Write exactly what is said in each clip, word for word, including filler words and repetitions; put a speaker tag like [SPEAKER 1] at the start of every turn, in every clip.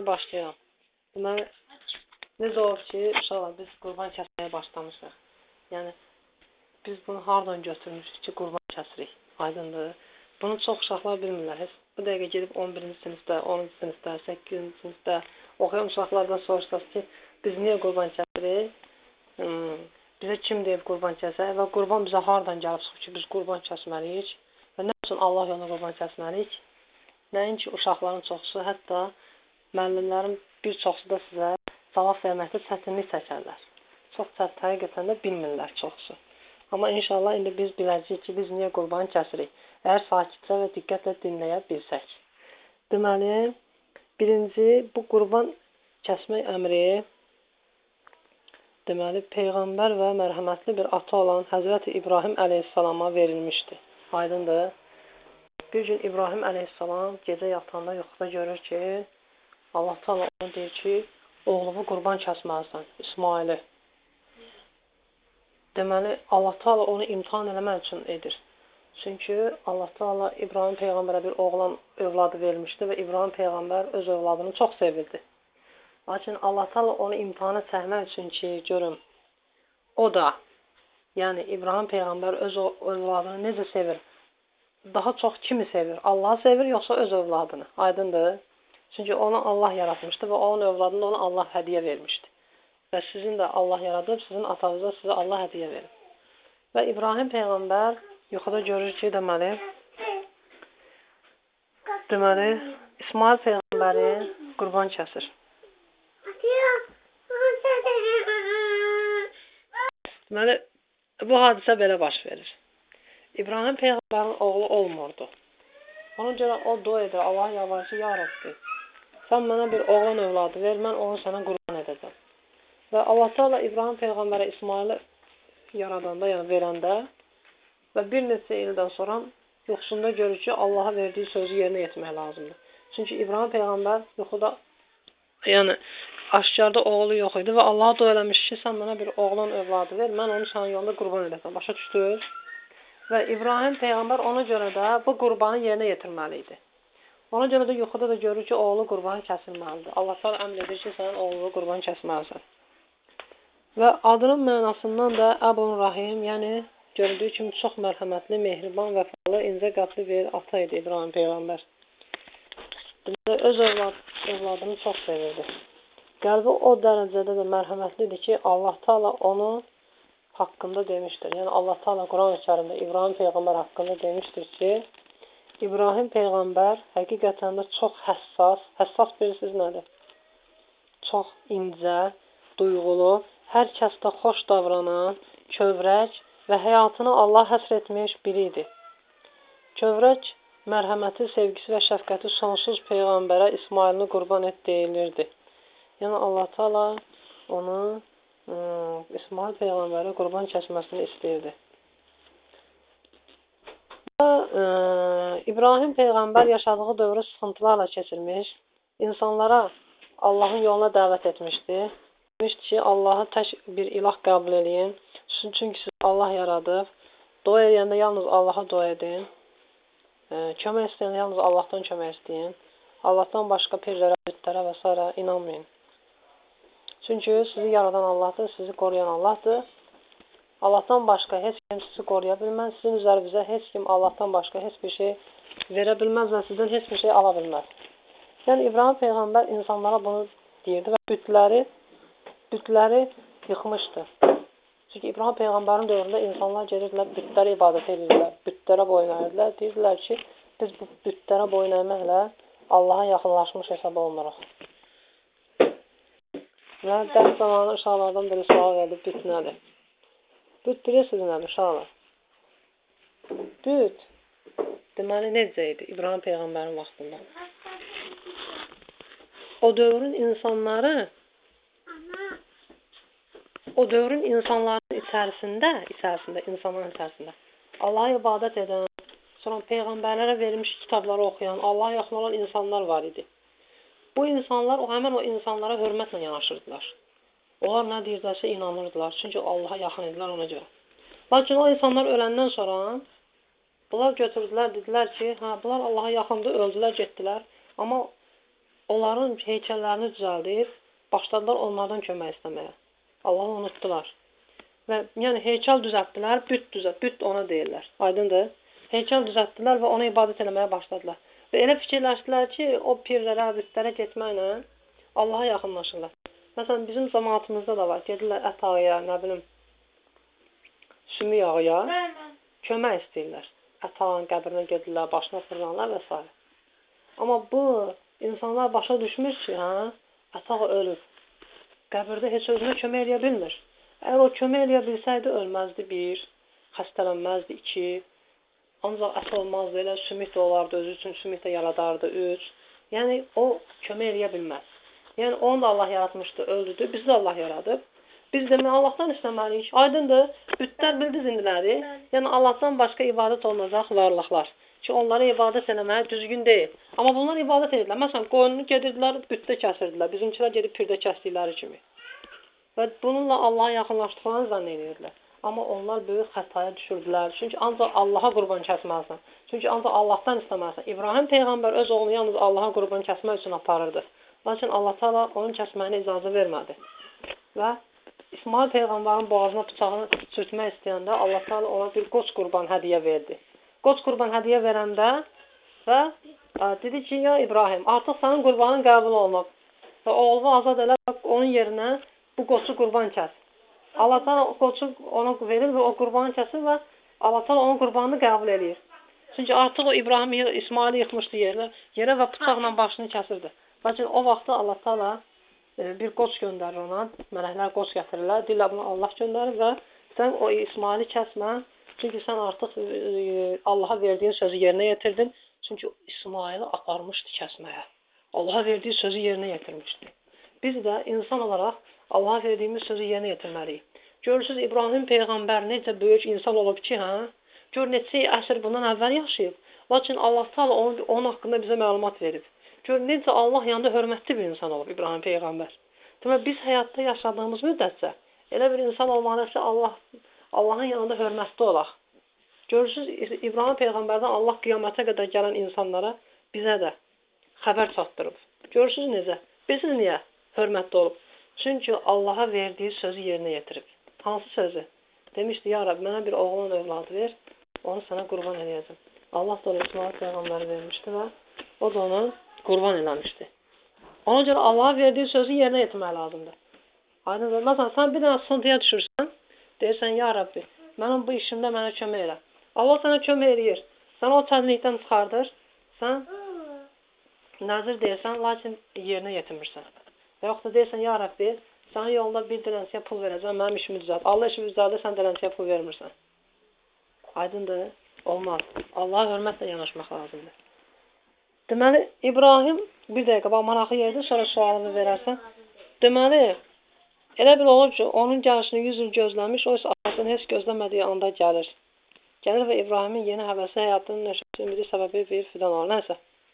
[SPEAKER 1] başlayalım. Deməli, necə olub ki, uşaqlar biz qurban kəsməyə başlamışıq. Yəni, biz bunu hardan götürmüşük ki, qurban kəsirik, aydındır. Bunu çox uşaqlar bilmirlər. Heç bu dəqiqə gedib on birinci sinifdə, onuncu sinifdə, səkkizinci sinifdə oxuyan uşaqlardan soruşsaq ki, biz niyə qurban kəsirik? Hmm, bizə kim deyib qurban kəsək və qurban bizə hardan gəlib çıxıb ki, biz qurban kəsməliyik və nə üçün Allah yolunda qurban kəsməliyik? Nəinki uşaqların çoxusu, hətta müəllimlərin bir çoxusu da sizə cavab verməkdə çətinlik çəkərlər. Çox çətin, həqiqətən də bilmirlər çoxusu. Amma inşallah indi biz biləcəyik ki, biz niyə qurban kəsirik? Əgər sakitcə və diqqətlə dinləyə bilsək. Deməli, birinci, bu qurban kəsmək əmri deməli, Peyğəmbər və mərhəmətli bir ata olan Həzrəti İbrahim əleyhissalama verilmişdi. Aydındır. Bir gün İbrahim əleyhissalam gecə yatanda yuxuda görür ki, Allah Teala ona deyir ki, oğlumu qurban kəsməlisən, İsmaili. Deməli, Allah Teala onu imtihan eləmək üçün edir. Çünki Allah Teala İbrahim Peyğəmbərə bir oğlan övladı vermişdi və İbrahim Peyğəmbər öz övladını çox sevirdi. Lakin Allah Teala onu imtihana çəkmək üçün ki, görüm, o da, yəni İbrahim Peyğəmbər öz övladını necə sevir? Daha çox kimi sevir? Allah'ı sevir, yoxsa öz övladını? Aydındır. Çünki onu Allah yaratmışdı və onun övladını ona Allah hədiyə vermişdi. Və sizin də Allah yaradıb, sizin atanıza sizə Allah hədiyə verir. Və İbrahim Peyğəmbər yuxuda görür ki, deməli, deməli, İsmail Peyğəmbəri qurban kəsir. Deməli, bu hadisə belə baş verir. İbrahim Peyğəmbərin oğlu olmurdu. Ona görə o dua edir, Allah yalvarır ki, ya Rabbi, sən mənə bir oğlan övladı ver, mən onu sənə qurban edəcəm. Və Allah Teala İbrahim Peyğəmbərə İsmaili yaradanda, yəni verəndə və bir neçə ildən sonra yuxusunda görür ki, Allaha verdiyi sözü yerinə yetirmək lazımdır. Çünki İbrahim Peyğəmbər yuxuda, yəni aşkarda oğlu yox idi və Allaha dua eləmiş ki, sən mənə bir oğlan övladı ver, mən onu sənin yolunda qurban edəcəm. Başa düşdünüz? Və İbrahim Peyğəmbər ona görə də bu qurbanı yerinə yetirməli idi. Ona görə də yuxuda da görür ki, oğlu qurbanı kəsilməlidir. Allah Teala əmr edir ki, sənin oğlunu qurban kəsməlisən. Və adının mənasından da Əbun Rahim, yəni gördüyü kimi çox mərhəmətli, mehriban, vəfalı, incə qəlbli bir ata idi İbrahim Peyğəmbər. Öz övlad, övladını çox sevirdi. Qəlbi o dərəcədə də mərhəmətlidir ki, Allah Teala onu haqqında demişdir. Yəni Allah Teala Quran-ı Kərimdə İbrahim Peyğəmbər haqqında demişdir ki, İbrahim Peyğəmbər həqiqətən də çox həssas, həssas bilirsiniz nədir? Çox incə, duyğulu, hər kəsdə xoş davranan, kövrək və həyatını Allah həsr etmiş biri idi. Kövrək, mərhəməti, sevgisi və şəfqəti sonsuz Peyğəmbərə İsmailini qurban et deyilirdi. Yəni Allah Teala onu Hmm, İsmail Peyğəmbəri qurban kəsməsini istəyirdi. Və, e, İbrahim Peyğəmbər yaşadığı dövrü sıxıntılarla keçirmiş, insanlara Allahın yoluna dəvət etmişdi. Demişdi ki, Allahı tək bir ilah qəbul edin, çünki siz Allah yaradıb, dua edəndə yalnız Allaha dua edin, e, kömək istəyəndə yalnız Allahdan kömək istəyin, Allahdan başqa pirlərə, bütlərə və s. inanmayın. Çünki sizi yaradan Allahdır, sizi qoruyan Allahdır. Allahdan başqa heç kim sizi qoruya bilməz. Sizin üzərinizə heç kim Allahdan başqa heç bir şey verə bilməz və sizdən heç bir şey ala bilməz. Yəni İbrahim Peyğəmbər insanlara bunu deyirdi və bütləri, bütləri yıxmışdı. Çünki İbrahim Peyğəmbərin dövründə insanlar gedirdilər, bütlərə ibadət edirlər, bütlərə boyun əyirlər. Deyirdilər ki, biz bu bütlərə boyun əyməklə Allaha yaxınlaşmış hesab olmuruq. Və dərs zamanı uşaqlardan biri sual verdi, büt nədir? Büt bilirsiniz nədir uşaqlar? Büt, deməli necə idi İbrahim Peyğəmbərin vaxtında? O dövrün insanları, o dövrün insanların içərisində, içərisində, insanların içərisində Allaha ibadət edən, sonra Peyğəmbərlərə verilmiş kitabları oxuyan, Allaha yaxın olan insanlar var idi. Bu insanlar, o həmən o insanlara hörmətlə yanaşırdılar. Onlar nə deyirlərsə inanırdılar. Çünki Allaha yaxın idilər ona görə. Lakin o insanlar öləndən sonra bunlar götürdülər, dedilər ki, hə, bunlar Allaha yaxındır, öldülər, getdilər. Amma onların heykəllərini düzəldib, başladılar onlardan kömək istəməyə. Allahı unutdular. Və yəni heykəl düzəltdilər, büt düzəlt, büt ona deyirlər. Aydındır? Heykəl düzəltdilər və ona ibadət etməyə başladılar. Və elə fikirləşdilər ki, o pirlərə, bütlərə getməklə Allaha yaxınlaşırlar. Məsələn, bizim cəmaatımızda da var. Gedirlər ət ağaya, nə bilim, sümük ağaya, kömək istəyirlər. Ət ağanın qəbrinə gedirlər, başına fırlanırlar və s. Amma bu, insanlar başa düşmür ki, hə, ət ağa ölür. Qəbirdə heç özünə kömək eləyə bilmir. Əgər o kömək eləyə bilsəydi, ölməzdi bir, xəstələnməzdi iki, ancaq ət olmazdı, elə sümük də olardı, özü üçün sümük də yaradardı, üç. Yəni, o kömək eləyə bilməz. Yəni, onu da Allah yaratmışdı, öldürdü, bizi də Allah yaradıb. Biz demək, Allahdan istəməliyik. Aydındır, bütlər bildiz indiləri. Yəni, Allahdan başqa ibadət olunacaq varlıqlar. Ki, onlara ibadət eləmək düzgün deyil. Amma bunlar ibadət edirlər. Məsələn, qoyununu gedirdilər, bütdə kəsirdilər. Bizimkilər gedib pirdə kəsdikləri kimi. Və bununla Allaha yaxınlaşdıqlarını zənn edirdilər. Amma onlar böyük xətaya düşürdülər. Çünki ancaq Allaha qurban kəsməlisən. Çünki ancaq Allahdan istəməlisən. İbrahim Peyğəmbər öz oğlunu yalnız Allaha qurban kəsmək üçün aparırdı. Lakin Allah Teala onun kəsməyinə icazə vermədi. Və İsmail Peyğəmbərin boğazına bıçağını sürtmək istəyəndə Allah Teala ona bir qoç qurban hədiyyə verdi. Qoç qurban hədiyyə verəndə və ə, dedi ki, ya İbrahim, artıq sənin qurbanın qəbul olunub. Və oğlu azad elə, onun yerinə bu qoçu qurban kəs. Allah Teala o qoçu ona verir və o qurbanı kəsir və Allah Teala onun qurbanını qəbul edir. Çünki artıq o İbrahim İsmaili yıxmışdı yerə, yerə və bıçaqla başını kəsirdi. Lakin o vaxtda Allah Teala e, bir qoç göndərir ona, mələklər qoç gətirirlər, dillə bunu Allah göndərir və sən o İsmaili kəsmə, çünki sən artıq e, Allaha verdiyin sözü yerinə yetirdin, çünki İsmaili aparmışdı kəsməyə. Allaha verdiyi sözü yerinə yetirmişdi. Biz də insan olaraq Allaha verdiyimiz sözü yerinə yetirməliyik. Görürsünüz, İbrahim Peyğəmbər necə böyük insan olub ki, hə? Gör, neçə əsr bundan əvvəl yaşayıb. Lakin Allah Teala onun, onun haqqında bizə məlumat verib. Gör, necə Allah yanında hörmətli bir insan olub İbrahim Peyğəmbər. Demək, biz həyatda yaşadığımız müddətcə elə bir insan olmalıyıq ki, Allah, Allahın yanında hörmətli olaq. Görürsünüz, İbrahim Peyğəmbərdən Allah qiyamətə qədər gələn insanlara bizə də xəbər çatdırıb. Görürsünüz necə? Bilirsiniz niyə hörmətli olub? Çünki Allaha verdiyi sözü yerinə yetirib. Hansı sözü? Demişdi, ya Rab, mənə bir oğlan övladı ver, onu sənə qurban edəcəm. Allah da onu İsmail Peyğəmbəri vermişdi və o da onu qurban eləmişdi. Ona görə Allaha verdiyi sözü yerinə yetirmək lazımdır. Aydındır. Məsələn, sən bir dənə sıxıntıya düşürsən, deyirsən, ya Rabbi, mənim bu işimdə mənə kömək elə. Allah sənə kömək eləyir. Sən o çətinlikdən çıxardır, sən nəzir deyirsən, lakin yerinə yetirmirsən. Və yoxsa deyirsən, ya Rabbi, sənin yolunda bir dilənçiyə pul verəcəm, mənim işimi düzəlt. Allah işimi düzəldir, sən dilənçiyə pul vermirsən. Aydındır, olmaz. Allaha hörmətlə yanaşmaq lazımdır. Deməli, İbrahim, bir dəqiqə, bax, maraqlı yerdir, sonra sualını verərsən. Deməli, elə bil olub ki, onun gəlişini yüz il gözləmiş, o atasını heç gözləmədiyi anda gəlir. Gəlir və İbrahimin yeni həvəsi həyatının nəşəsi ümidi səbəbi bir fidan olur, nəsə.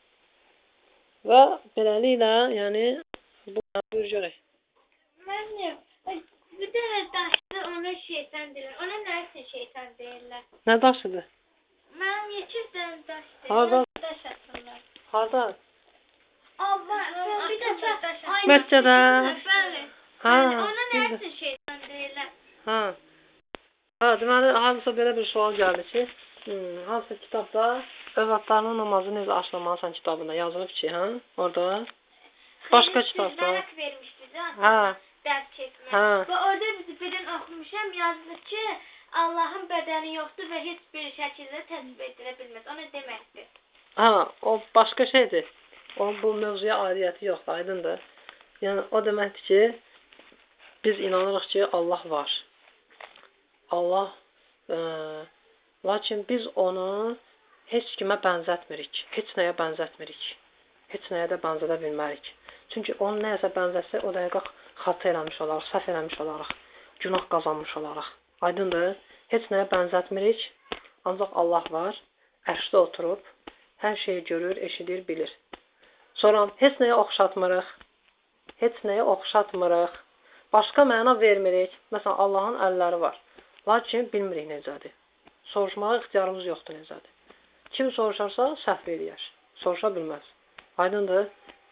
[SPEAKER 1] Və beləliklə, yəni, bu buyur görək.
[SPEAKER 2] Mənim, bir dənə daşdır, ona şeytan deyirlər. Ona nə üçün şeytan deyirlər?
[SPEAKER 1] Nə daşıdır?
[SPEAKER 2] Mənim yekə dənə daşdır.
[SPEAKER 1] Harda?
[SPEAKER 2] Daş atırlar.
[SPEAKER 1] Harda?
[SPEAKER 2] Allah, bir dəfə daş atırlar.
[SPEAKER 1] Məscidə.
[SPEAKER 2] Bəli.
[SPEAKER 1] Ha,
[SPEAKER 2] ona nə üçün şeytan deyirlər?
[SPEAKER 1] Ha. Ha, deməli, hansısa belə bir sual gəldi ki, hmm, hansısa kitabda övladlarının namazı necə aşlamalısan kitabında yazılıb ki, hə? Orada. Başqa kitabda.
[SPEAKER 2] Sizlərək vermişdi,
[SPEAKER 1] hə.
[SPEAKER 2] Dərs keçmək.
[SPEAKER 1] Hə.
[SPEAKER 2] Və orada bizi birdən oxumuşam, yazılır ki, Allahın bədəni yoxdur və heç bir şəkildə təsvir edilə bilməz. O nə deməkdir?
[SPEAKER 1] Ha, o başqa şeydir. Onun bu mövzuya aidiyyəti yoxdur, aydındır. Yəni, o deməkdir ki, biz inanırıq ki, Allah var. Allah, e, lakin biz onu heç kimə bənzətmirik. Heç nəyə bənzətmirik. Heç nəyə də bənzədə bilmərik. Çünki onu nəyəsə bənzətsə, o dəqiqə xatı eləmiş olaraq, səhv eləmiş olaraq, günah qazanmış olaraq. Aydındır, heç nəyə bənzətmirik, ancaq Allah var, ərşdə oturub, hər şeyi görür, eşidir, bilir. Sonra heç nəyə oxşatmırıq, heç nəyə oxşatmırıq, başqa məna vermirik. Məsələn, Allahın əlləri var, lakin bilmirik necədir. Soruşmağa ixtiyarımız yoxdur necədir. Kim soruşarsa səhv eləyər, soruşa bilməz. Aydındır,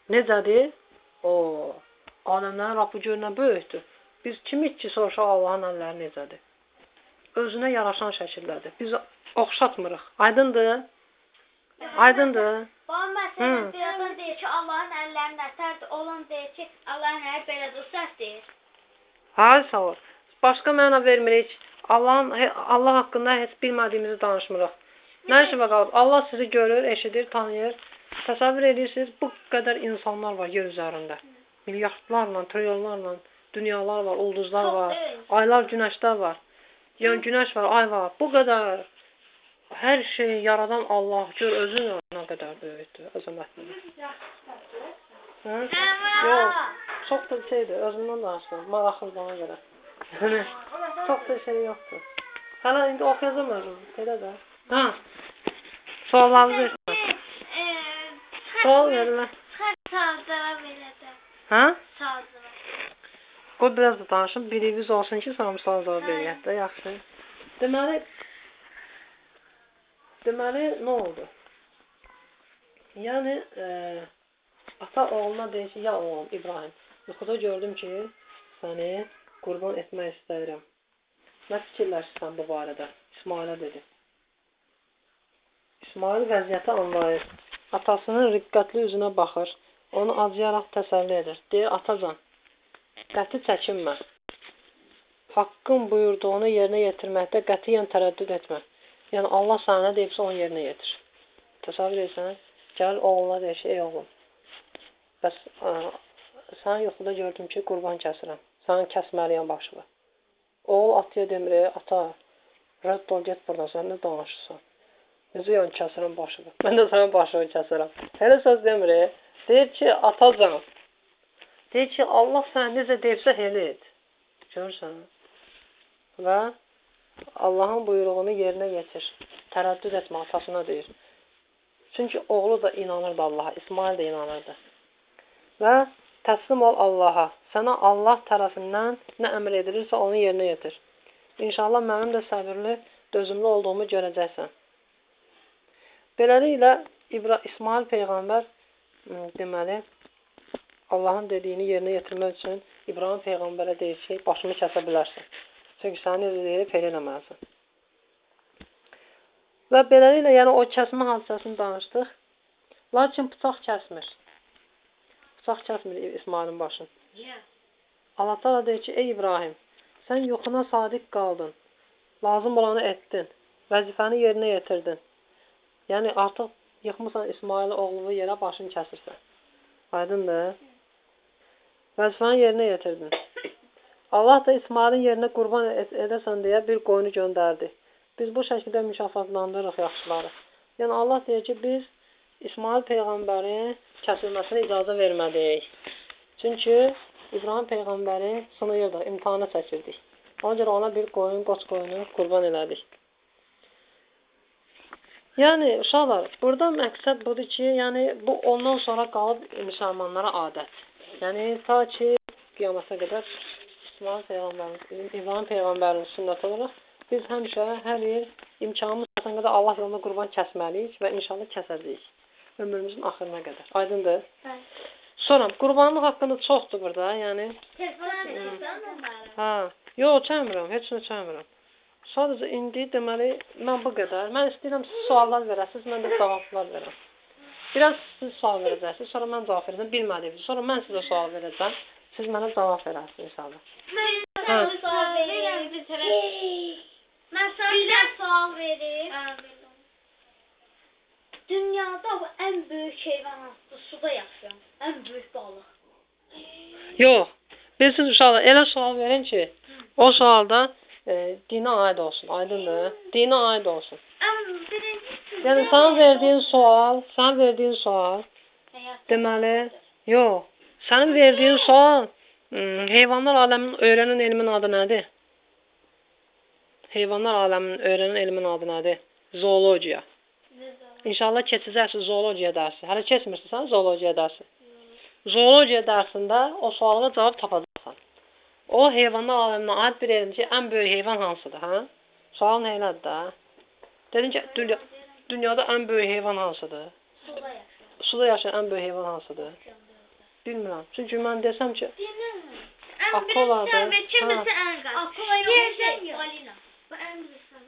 [SPEAKER 1] Necədir? O, aləmlərin Rabbi görünən böyükdür. Biz kimik ki, soruşaq Allahın əlləri necədir? Özünə yaraşan şəkildədir. Biz oxşatmırıq. Aydındır? Aydındır?
[SPEAKER 2] Bana məsələn, bir adam deyir ki, Allahın əlləri nətərdir, olan deyir ki, Allahın əli belədir, səhv deyir.
[SPEAKER 1] Hayır, sağ ol. Başqa məna vermirik. Allahın, Allah haqqında heç bilmədiyimizi danışmırıq. Nə işi var qalıb? Allah sizi görür, eşidir, tanıyır. Təsəvvür edirsiniz, bu qədər insanlar var yer üzərində. Milyardlarla, trilyonlarla dünyalar var, ulduzlar var, aylar, günəşlər var. Yəni günəş var, ay var. Bu qədər hər şeyi yaradan Allah gör özü nə qədər böyükdür, əzəmətlidir. Hə? Yox, çox da şeydir, özümdən danışdım, maraqlıdır ona görə. Yəni, çox da şey yoxdur. Hələ indi oxuyacam özüm, elə də. Hə, suallarınızı etməm. Sual verirlər.
[SPEAKER 2] Sağdıra belədir.
[SPEAKER 1] Hə?
[SPEAKER 2] Sağdıra.
[SPEAKER 1] Qoy biraz da danışım, biriniz olsun ki, sonra sual cavab verək də, yaxşı. Deməli, deməli, nə oldu? Yəni, e, ata oğluna deyir ki, ya oğlum İbrahim, yuxuda gördüm ki, səni qurban etmək istəyirəm. Nə fikirləşirsən bu barədə? İsmailə dedi. İsmail vəziyyəti anlayır. Atasının riqqətli üzünə baxır. Onu acıyaraq təsəlli edir. Deyir, atacan, qəti çəkinmə. Haqqın buyurduğunu yerinə yetirməkdə qətiyyən tərəddüd etmə. Yəni, Allah sənə nə deyibsə, onu yerinə yetir. Təsəvvür etsən, gəlir oğluna deyir ki, ey oğlum, bəs ə, sən yuxuda gördüm ki, qurban kəsirəm. Sənin kəsməliyən başını. Oğul ataya demir, ata, rədd ol, get buradan, sən nə danışırsan? Necə yəni kəsirəm başını? Mən də sənin başını kəsirəm. Elə söz demir, deyir ki, atacan, deyir ki, Allah sənə necə deyibsə, elə et. Görürsən? Və Allahın buyruğunu yerinə yetir. Tərəddüd etmə, atasına deyir. Çünki oğlu da inanırdı Allaha, İsmail də inanırdı. Və təslim ol Allaha. Sənə Allah tərəfindən nə əmr edilirsə, onu yerinə yetir. İnşallah mənim də səbirli, dözümlü olduğumu görəcəksən. Beləliklə, İbra İsmail Peyğəmbər deməli, Allahın dediyini yerinə yetirmək üçün İbrahim Peyğəmbərə deyir ki, başımı kəsə bilərsən. Çünki səni necə deyilib, elə eləməlisən. Və beləliklə, yəni o kəsmə hadisəsini danışdıq. Lakin bıçaq kəsmir. Bıçaq kəsmir İsmailin başını. Allah Teala deyir ki, ey İbrahim, sən yuxuna sadiq qaldın. Lazım olanı etdin. Vəzifəni yerinə yetirdin. Yəni, artıq yıxmısan İsmail oğlunu yerə, başını kəsirsən. Aydındır. Vəzifəni yerinə yetirdin. Allah da İsmailin yerinə qurban edəsən deyə bir qoyunu göndərdi. Biz bu şəkildə mükafatlandırırıq yaxşıları. Yəni, Allah deyir ki, biz İsmail Peyğəmbərin kəsilməsinə icazə vermədik. Çünki İbrahim Peyğəmbəri sınıyırdı, imtihana çəkirdik. Ona görə ona bir qoyun, qoç qoyunu qurban elədik. Yəni, uşaqlar, burada məqsəd budur ki, yəni, bu ondan sonra qalıb müsəlmanlara adət. Yəni, ta ki, qiyamata qədər İsmail Peyğəmbərin, İbrahim Peyğəmbərin sünnət olaraq biz həmişə, hər il imkanımız olsan qədər Allah yolunda qurban kəsməliyik və inşallah kəsəcəyik. Ömrümüzün axırına qədər. Aydındır? Bəli. Sonra, qurbanlıq haqqında çoxdur burada, yəni. Hə, yox, çəmirəm, heç nə çəmirəm. Sadəcə indi deməli, mən bu qədər. Mən istəyirəm siz suallar verəsiniz, mən də cavablar verəm. Biraz siz sual verəcəksiniz, sonra mən cavab verəcəm, bilmədiyiniz. Sonra mən sizə sual verəcəm, siz mənə cavab verəsiniz inşallah.
[SPEAKER 2] Mən sual verim. Mən sizə sual verim. Dünyada bu ən böyük heyvan hansıdır? Suda yaşayan. Ən böyük balıq.
[SPEAKER 1] Yox. Bilirsiniz uşaqlar, elə sual verin ki, o sualda e, dinə aid olsun. Aydındır? Dinə aid olsun. Yəni, sən verdiyin sual, sən verdiyin sual, deməli, yox. Sənin verdiyin sual, heyvanlar aləminin öyrənən elmin adı nədir? Heyvanlar aləminin öyrənən elmin adı nədir? Zoologiya. İnşallah keçəcəksiniz zoologiya dərsi. Hələ keçmirsən zoologiya dərsi. Zoologiya dərsində o sualıma cavab tapacaqsan. O, heyvanlar aləminə aid bir elm ki, ən böyük heyvan hansıdır, hə? Sualın elədir də. Dedin ki, dünya, dünyada ən böyük heyvan hansıdır? Suda yaşayan. Suda yaşayan ən böyük heyvan hansıdır? Bilmirəm. Çünki mən desəm ki,
[SPEAKER 2] Dinləmə.
[SPEAKER 1] Akoladır.
[SPEAKER 2] Ən birinci
[SPEAKER 1] Ha.
[SPEAKER 2] şərbət kimisi ən qaz.
[SPEAKER 3] Akola yox,
[SPEAKER 2] Yerdən
[SPEAKER 3] şey,
[SPEAKER 2] yox.
[SPEAKER 3] balina.